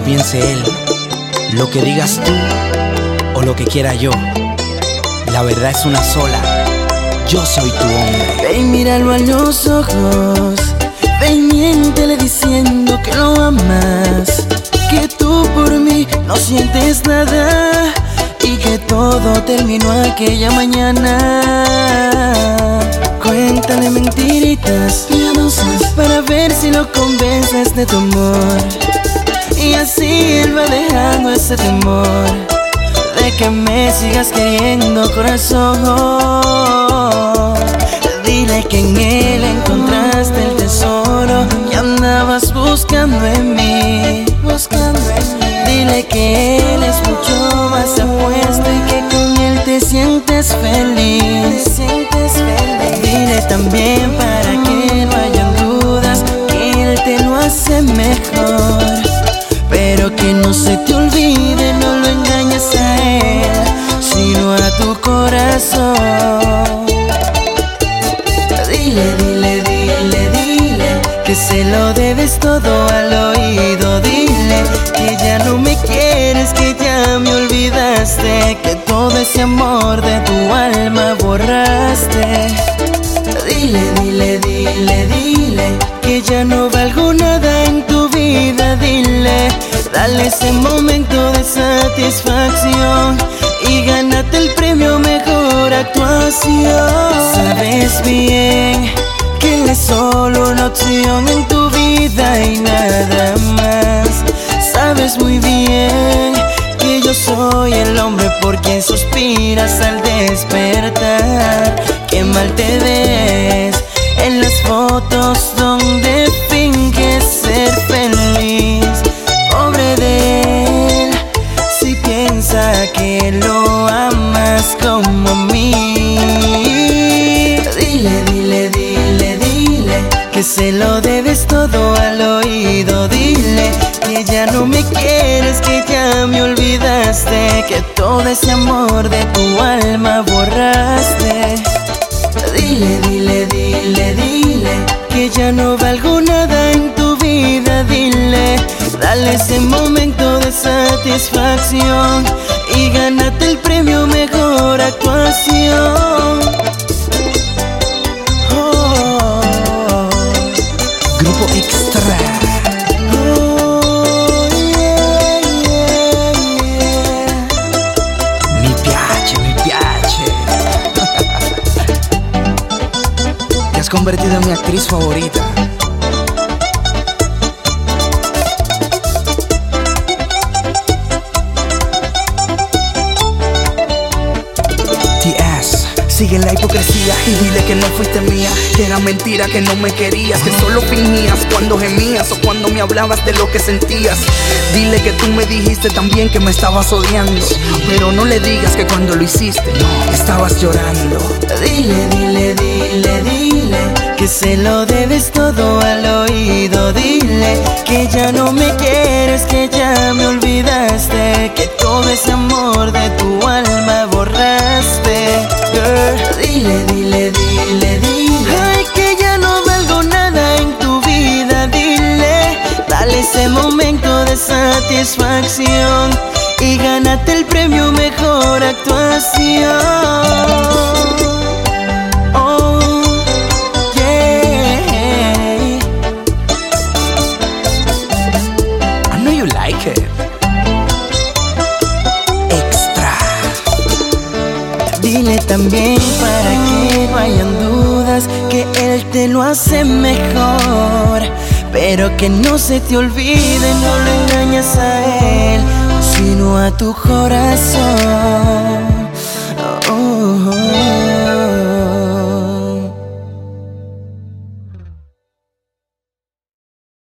piense él, lo que digas tú o lo que quiera yo, la verdad es una sola: yo soy tu hombre. Ve y míralo a los ojos, ve y miéntele diciendo que lo amas, que tú por mí no sientes nada y que todo terminó aquella mañana. Cuéntale mentiritas piadosas para ver si lo convences de tu amor, y así él va dejando ese temor de que me sigas queriendo, corazón. Dile que en él encontraste el tesoro que andabas buscando en mí, Dile que él es mucho más apuesto y que con él te sientes feliz. Dile también para que no hayan dudas que él te lo hace mejor, pero que no se te olvide, no lo engañes a él, sino a tu corazón. Dile que se lo debes todo al oído. Dile que ya no me quieres, que ya me olvidaste, que todo ese amor de tu alma borraste. Dile que ya no valgo nada en tu vida. Dale ese momento de satisfacción y gánate el premio mejor actuación. Sabes bien que él es solo una opción en tu vida y nada más. Sabes muy bien que yo soy el hombre por quien suspiras al despertar. Qué mal te ves en las fotos donde finges ser feliz. Pobre de él, si piensa que lo amas como a mí. Dile que se lo debes todo al oído. Dile que ya no me quieres, que ya me olvidaste, que todo ese amor de tu alma borraste. Dile que ya no valgo nada en tu vida. Dale ese momento de satisfacción y gánate el premio mejor actuación. Grupo Extra. Mi piace. Te has convertido en mi actriz favorita. Sigue la hipocresía y dile que no fuiste mía, que era mentira, que no me querías, que solo fingías cuando gemías o cuando me hablabas de lo que sentías. Dile que tú me dijiste también que me estabas odiando, pero no le digas que cuando lo hiciste estabas llorando. Dile que se lo debes todo al oído. Dile que ya no me quieres, que ya me olvidaste, que todo ese amor de tu alma borraste. Dile ay, que ya no valgo nada en tu vida. Dale ese momento de satisfacción y gánate el premio mejor actuación. Oh, yeah. I know you like it. Extra. Dile también para que no hayan dudas que él te lo hace mejor, pero que no se te olvide, no lo engañas a él, sino a tu corazón.